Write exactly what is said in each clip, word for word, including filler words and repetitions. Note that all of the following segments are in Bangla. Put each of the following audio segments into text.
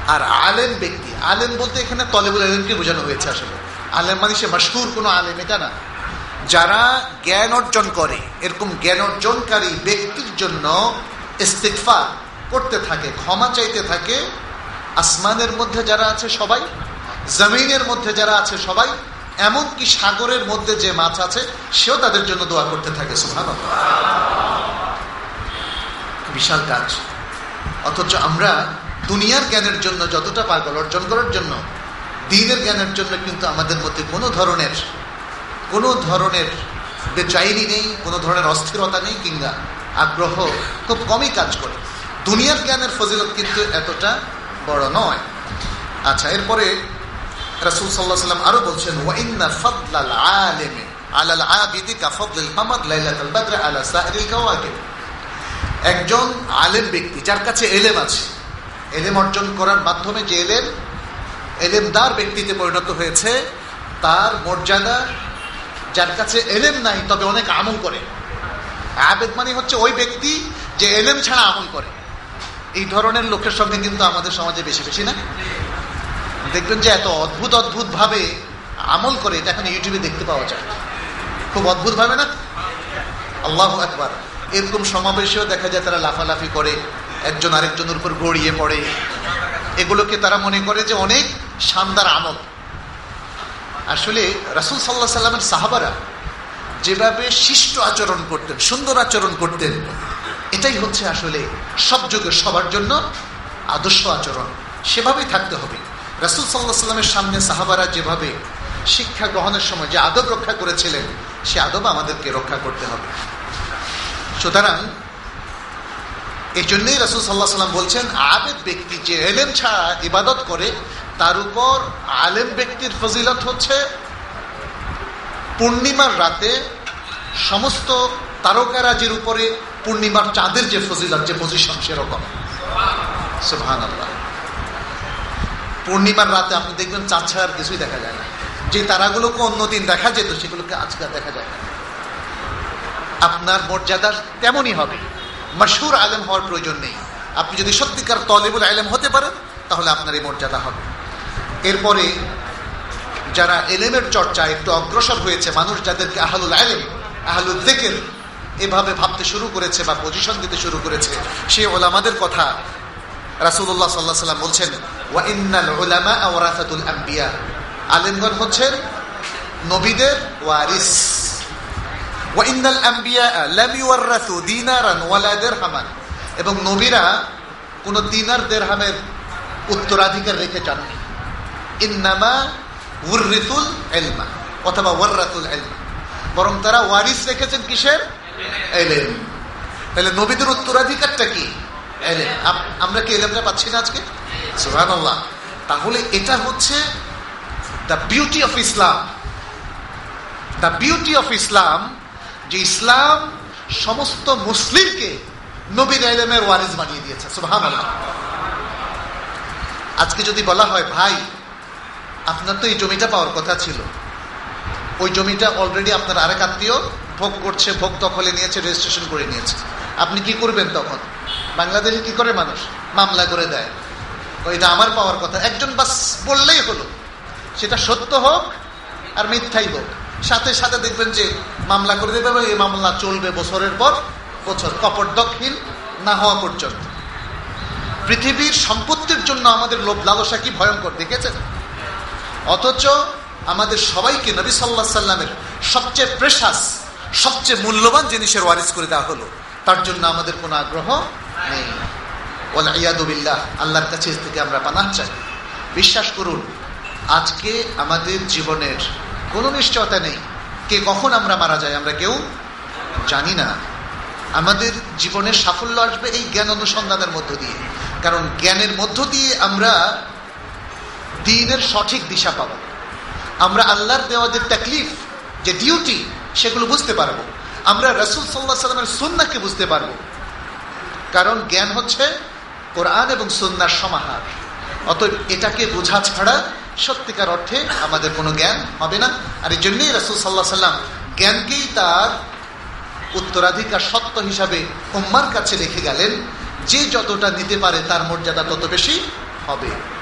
আর আলেম ব্যক্তি, আলেম বলতে এখানে তলেবুল ইলমকে বোঝানো হয়েছে। আসলে আলেম মানে সে মাশহুর কোনো আলেম এটা না। যারা জ্ঞান অর্জন করে, এরকম জ্ঞান অর্জনকারী ব্যক্তির জন্য ইস্তিগফার করতে থাকে, ক্ষমা চাইতে থাকে। আসমানের মধ্যে যারা আছে সবাই, জমিনের মধ্যে যারা আছে সবাই, এমনকি সাগরের মধ্যে যে মাছ আছে সেও তাদের জন্য দোয়া করতে থাকে। সুবহানাল্লাহ, বিশাল কাজ। অথচ আমরা দুনিয়ার জ্ঞানের জন্য যতটা পাগল, অর্জন করার জন্য, দ্বীনের জ্ঞানের জন্য কিন্তু আমাদের মধ্যে কোনো ধরনের কোনো ধরনের বেচাইনি নেই, কোনো ধরনের অস্থিরতা নেই, কিংবা আগ্রহ খুব কমই কাজ করে। দুনিয়ার জ্ঞানের ফজিলত কিন্তু এতটা বড় নয়। আচ্ছা, এরপরে রাসূল সাল্লাল্লাহু আলাইহি ওয়াসাল্লাম আরো বলছেন, ওয়া ইন্না ফাদলাল আলিমি আলাল আবিদি কা ফাদলিল কামার লাইলাতুল বদর আলা সাইরিল কাওয়াকিব। একজন আলেম ব্যক্তি যার কাছে এলেম আছে, এলেম অর্জন করার মাধ্যমে যে এলেম এলেমদার ব্যক্তিতে পরিণত হয়েছে, তার মর্যাদা যার কাছে এলেম নাই তবে অনেক আমল করে। আবেদ মানে হচ্ছে ওই ব্যক্তি যে এলেম ছাড়া আমল করে। এই ধরনের লোকের সঙ্গে কিন্তু আমাদের সমাজে বেশি বেশি না দেখবেন যে এত অদ্ভুত অদ্ভুত ভাবে আমল করে, এটা এখন ইউটিউবে দেখতে পাওয়া যায়। খুব অদ্ভুত ভাবে না? আল্লাহু আকবার। এরকম সমাবেশেও দেখা যায় তারা লাফালাফি করে, একজন আরেকজনের উপর গড়িয়ে পড়ে। এগুলোকে তারা মনে করে যে অনেক শানদার আমল। আসলে রাসূল সাল্লাল্লাহু আলাইহি সাল্লামের সাহাবারা যেভাবে শিষ্ট আচরণ করতেন, সুন্দর আচরণ করতেন, এটাই হচ্ছে আসলে সব যুগের সবার জন্য আদর্শ আচরণ। সেভাবেই থাকতে হবে। রাসূল সাল্লাল্লাহু আলাইহি সাল্লামের সামনে সাহাবারা যেভাবে শিক্ষা গ্রহণের সময় যে আদব রক্ষা করেছিলেন, সে আদব আমাদেরকে রক্ষা করতে হবে। সুতরাং এই জন্যই রাসূল সাল্লাল্লাহু আলাইহি সাল্লাম বলছেন, আবেদ ব্যক্তি যে এলেম ছাড়া ইবাদত করে, তার উপর আলেম ব্যক্তির ফজিলত হচ্ছে পূর্ণিমার রাতে সমস্ত তারকারাজির উপরে পূর্ণিমার চাঁদের যে ফজিলত, যে পজিশন, সেরকম। সুবহানাল্লাহ। পূর্ণিমার রাতে আপনি দেখবেন চাঁদ ছাড়া আর কিছুই দেখা যায় না। যে তারাগুলোকে অন্যদিন দেখা যেত সেগুলোকে আজকাল দেখা যায় না। আপনার মর্যাদা তেমনই হবে। মাশহুর আলেম হওয়ার প্রয়োজন নেই। আপনি যদি সত্যিকার তলেবুল ইলম হতে পারেন তাহলে আপনার এই মর্যাদা হবে। এরপরে যারা এলেমের চর্চা একটু অগ্রসর হয়েছে, মানুষ যাদেরকে আহলুল ইলম, আহলুল যিকর এভাবে ভাবতে শুরু করেছে বা পজিশন দিতে শুরু করেছে, সেই উলামাদের কথা রাসূলুল্লাহ সাল্লাল্লাহু আলাইহি ওয়াসাল্লাম বলছেন, ওয়া ইন্নাল উলামা ওয়ারাসাতুল আম্বিয়া। আলেমগণ হচ্ছেন নবীদের ওয়ারিস। ওয়া ইন্নাল আম্বিয়া লাম ইউরাসু দিনারান ওয়ালা দিরহামান। এবং নবীরা কোন দিনার দিরহামের উত্তরাধিকার রেখে যাননি। ইন্নামা উররিসুল ইলমা অথবা ওয়ারাসুল ইলমা, বরং তারা ওয়ারিস রেখেছেন কিসের? ইলম। তাহলে নবীদের উত্তরাধিকারটা কি? ইলম। আমরা কি ইলমটা পাচ্ছি না আজকে? সুবহানাল্লাহ। তাহলে এটা হচ্ছে the beauty of Islam. The beauty of Islam, যে ইসলাম সমস্ত মুসলিমকে নবীর ইলমের ওয়ারিস বানিয়ে দিয়েছে। সুবহানাল্লাহ। আজকে যদি বলা হয়, ভাই আপনার তো এই জমিটা পাওয়ার কথা ছিল, ওই জমিটা অলরেডি আপনার আরেক আত্মীয় ভোগ করছে, ভোগ দখলে নিয়েছে, রেজিস্ট্রেশন করে নিয়েছে, আপনি কি করবেন? তখন বাংলাদেশে কি করে মানুষ? মামলা করে দেয়, ওইটা আমার পাওয়ার কথা। একজন বাস বললেই হলো, সেটা সত্য হোক আর মিথ্যাই হোক, সাথে সাথে দেখবেন যে মামলা করে দেবে। এই মামলা চলবে বছরের পর বছর, কপট দখল না হওয়া পর্যন্ত। পৃথিবীর সম্পত্তির জন্য আমাদের লোভ লালসা কি ভয়ঙ্কর দেখেছেন? অথচ আমাদের সবাইকে নবী সাল্লাল্লাহু আলাইহি সাল্লামের সবচেয়ে প্রেশাস, সবচেয়ে মূল্যবান জিনিসের ওয়ারিস করে দেওয়া হলো। তার জন্য আমাদের কোনো আগ্রহ নেই। ওয়াল ইয়াদু বিল্লাহ। আল্লাহর কাছে থেকে আমরা পানাহ চাই। বিশ্বাস করুন, আজকে আমাদের জীবনের কোনো নিশ্চয়তা নেই কে কখন আমরা মারা যাই, আমরা কেউ জানি না। আমাদের জীবনের সাফল্য আসবে এই জ্ঞান অনুসন্ধানের মধ্য দিয়ে। কারণ জ্ঞানের মধ্য দিয়ে আমরা দ্বীনের সঠিক দিশা পাব। আমরা আল্লাহর দেওয়া যে তাকলিফ, যে ডিউটি, সেগুলো বুঝতে পারবো। আমরা রাসূল সাল্লাল্লাহু আলাইহি ওয়াসাল্লামের সুন্নাহকে বুঝতে পারবো। কারণ জ্ঞান হচ্ছে কোরআন এবং সুন্নাহর সমাহার। অতএব এটাকে বোঝা ছাড়া সত্যিকার অর্থে আমাদের কোনো জ্ঞান হবে না। আর এই জন্যই রাসূল সাল্লাল্লাহু আলাইহি ওয়াসাল্লাম জ্ঞানকেই তার উত্তরাধিকার সত্য হিসাবে উম্মার কাছে রেখে গেলেন। যে যতটা নিতে পারে তার মর্যাদা তত বেশি হবে।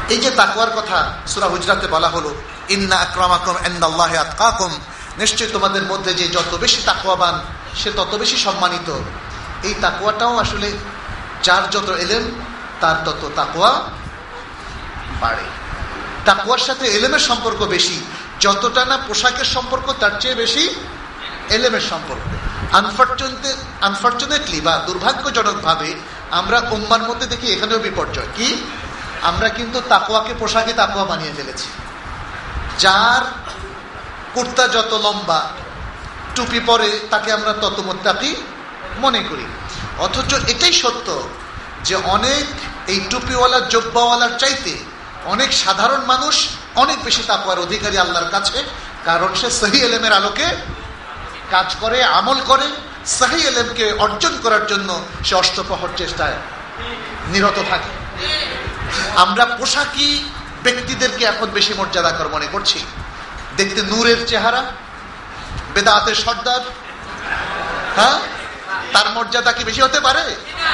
এই যে তাকওয়ার কথা সূরা হুজরাতে বলা হলো, ইন্না আকরামাকুম ইনদাল্লাহি আতকাকুম, নিশ্চয় তোমাদের মধ্যে যে যত বেশি তাকওয়াবান সে তত বেশি সম্মানিত। এই তাকওয়াটাও আসলে যার যত এলেম তার তত তাকওয়া বাড়ে। তাকওয়ার সাথে এলেমের সম্পর্ক বেশি, যতটা না পোশাকের সম্পর্ক তার চেয়ে বেশি এলেমের সম্পর্ক। আনফরচুনেটলি আনফরচুনেটলি বা দুর্ভাগ্যজনকভাবে আমরা উম্মার মধ্যে দেখি এখানেও বিপর্যয় কি, আমরা কিন্তু তাকওয়াকে পোশাকে তাকওয়া বানিয়ে ফেলেছি। যার কুর্তা যত লম্বা, টুপি পরে, তাকে আমরা তত মুত্তাকি মনে করি। অথচ এটাই সত্য যে অনেক এই টুপিওয়ালা জব্বাওয়ালার চাইতে অনেক সাধারণ মানুষ অনেক বেশি তাকওয়ার অধিকারী আল্লাহর কাছে, কারণ সে সহি এলেমের আলোকে কাজ করে, আমল করে। সহি এলেমকে অর্জন করার জন্য সে অষ্টপ্রহর চেষ্টায় নিরত থাকে। আমরা পোশাকি ব্যক্তিদেরকে এখন বেশি মর্যাদাকর মনে করছি। দেখতে নূরের চেহারা, বেদাতের সর্দার, হ্যাঁ, তার মর্যাদা কি বেশি হতে পারে?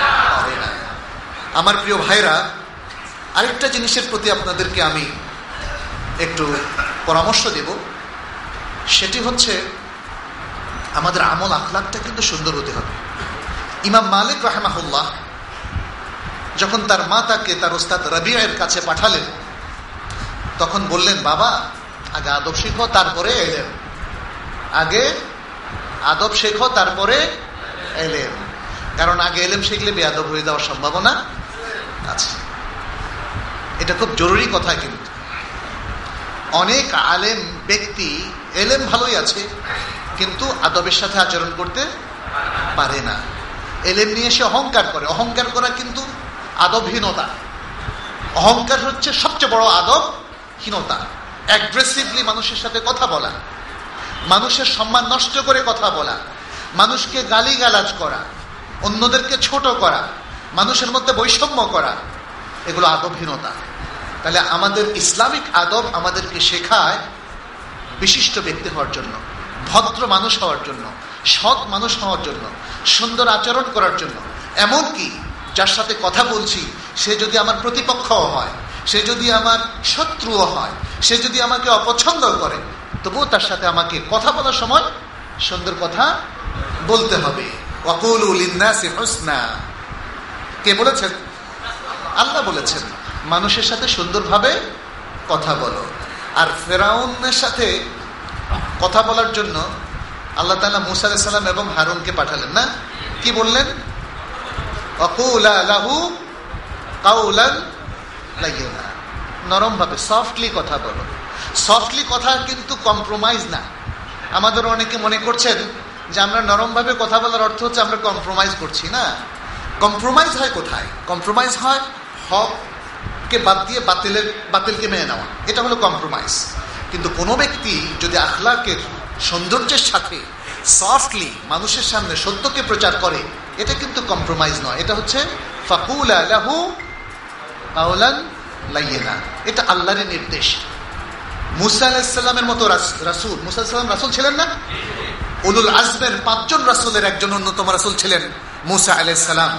আমার প্রিয় ভাইরা, আরেকটা জিনিসের প্রতি আপনাদেরকে আমি একটু পরামর্শ দেব, সেটি হচ্ছে আমাদের আমল আখলাকটা কিন্তু সুন্দর হতে হবে। ইমাম মালিক রাহিমাহুল্লাহ যখন তার মা তাকে তার ওস্তাদ রবিআর কাছে পাঠালেন, তখন বললেন, বাবা আগে আদব শেখো তারপরে এলেম, আগে আদব শেখো তারপরে এলেম। কারণ আগে এলেম শিখলে বেয়াদব হয়ে যাওয়ার সম্ভাবনা আছে। এটা খুব জরুরি কথা। কিন্তু অনেক আলেম ব্যক্তি এলেম ভালোই আছে, কিন্তু আদবের সাথে আচরণ করতে পারে না। এলেম নিয়ে সে অহংকার করে। অহংকার করা কিন্তু আদবহীনতা। অহংকার হচ্ছে সবচেয়ে বড় আদবহীনতা। অ্যাগ্রেসিভলি মানুষের সাথে কথা বলা, মানুষের সম্মান নষ্ট করে কথা বলা, মানুষকে গালিগালাজ করা, অন্যদেরকে ছোট করা, মানুষের মধ্যে বৈষম্য করা, এগুলো আদবহীনতা। তাহলে আমাদের ইসলামিক আদব আমাদেরকে শেখায় বিশিষ্ট ব্যক্তি হওয়ার জন্য, ভদ্র মানুষ হওয়ার জন্য, সৎ মানুষ হওয়ার জন্য, সুন্দর আচরণ করার জন্য। এমনকি যার সাথে কথা বলছি সে যদি আমার প্রতিপক্ষও হয়, সে যদি আমার শত্রুও হয়, সে যদি আমাকে অপছন্দ করে, তবুও তার সাথে আমাকে কথা বলার সময় সুন্দর কথা বলতে হবে। ওয়াকুলু লিন্নাসি হুসনা, কে বলেছেন? আল্লাহ বলেছেন মানুষের সাথে সুন্দরভাবে কথা বলো। আর ফেরাউনের সাথে কথা বলার জন্য আল্লাহ তাআলা মূসা আলাইহিস সালাম এবং হারুনকে পাঠালেন না? কি বললেন? ওয়াকুলা লাহু কাওলান লাইয়িনা, নরম ভাবে, সফটলি কথা বলো। সফটলি কথা কিন্তু কম্প্রোমাইজ না। আমাদের অনেকে মনে করছেন যে আমরা নরম ভাবে কথা বলার অর্থ হচ্ছে আমরা কম্প্রোমাইজ করছি। না, কম্প্রোমাইজ হয় কোথায়? কম্প্রোমাইজ হয় হককে বাদ দিয়ে বাতিলের বাতিলকে মেনে নেওয়া, এটা হলো কম্প্রোমাইজ। কিন্তু কোনো ব্যক্তি যদি আখলাকের সৌন্দর্যের সাথে সফটলি মানুষের সামনে সত্যকে প্রচার করে, এটা কিন্তু কম্প্রোমাইজ নয়, এটা হচ্ছে ফাকুলা লাহু কাওলান লাইয়িনা। এটা আল্লাহর নির্দেশ। মূসা আলাইহিস সালামের মতো রাসূল, মূসা আলাইহিস সালাম রাসূল ছিলেন না? উলুল আজমের পাঁচজন রাসূলের একজন অন্যতম রাসূল ছিলেন মূসা আলাইহিস সালাম।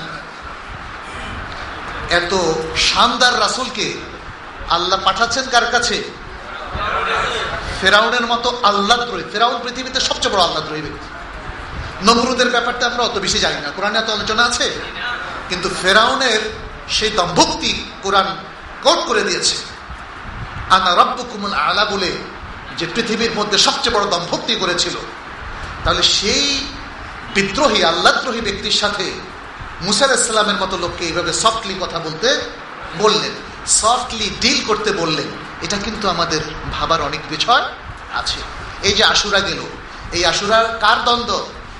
এত শানদার রাসূলকে আল্লাহ পাঠাচ্ছেন কার কাছে? ফেরাউনের মতো আল্লাহদ্রোহী। ফেরাউন পৃথিবীতে সবচেয়ে বড় আল্লাহদ্রোহী ব্যক্তি। নমরুদের ব্যাপারটা আমরা অত বেশি জানি না, কোরআনে এত আলোচনা আছে, কিন্তু ফেরাউনের সেই দম্ভক্তি কোরআন কোট করে দিয়েছে। আনা রাব্বুকুমুল আলা বলে, যে পৃথিবীর মধ্যে সবচেয়ে বড় দম্ভক্তি করেছিল। তাহলে সেই বিদ্রোহী আল্লাহদ্রোহী ব্যক্তির সাথে মূসা আলাইহিস সালামের মতো লোককে এইভাবে সফটলি কথা বলতে বললেন, সফটলি ডিল করতে বললেন। এটা কিন্তু আমাদের ভাবার অনেক বিষয় আছে। এই যে আশুরা গেল, এই আশুরার কার দ্বন্দ্ব?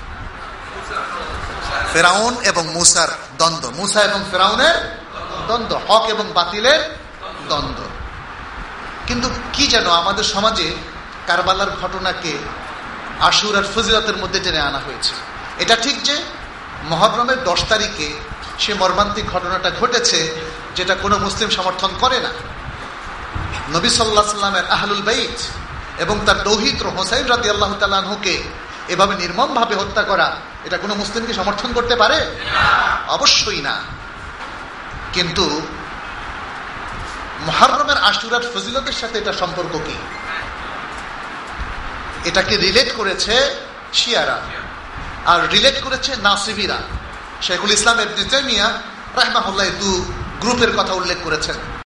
ফেরাউন এবং মূসার দ্বন্দ্ব, মূসা এবং ফেরাউনের দ্বন্দ্ব, হক এবং বাতিলের দ্বন্দ্ব। কিন্তু কি যেন আমাদের সমাজে কারবালার ঘটনাকে আশুরার ফজিলতের মধ্যে টেনে আনা হয়েছে। এটা ঠিক যে মুহররমের দশ তারিখে সে মর্মান্তিক ঘটনাটা ঘটেছে, যেটা কোনো মুসলিম সমর্থন করে না। নবী সাল্লাল্লাহু আলাইহি সাল্লামের আহলুল বাইত এবং তার দৌহিত্র হোসাইন রাদিয়াল্লাহু তাআলা আনহুকে এভাবে নির্মমভাবে হত্যা করা, এটা কোনো মুসলিমকে সমর্থন করতে পারে? অবশ্যই না। কিন্তু মুহররমের আশুরার ফজিলতের সাথে এটা সম্পর্ক কি? এটাকে রিলেট করেছে শিয়ারা আর রিলেট করেছে নাসিবিরা। শেখুল ইসলাম ইবনে তাইমিয়া রাহিমাহুল্লাহ দু গ্রুপের কথা উল্লেখ করেছেন।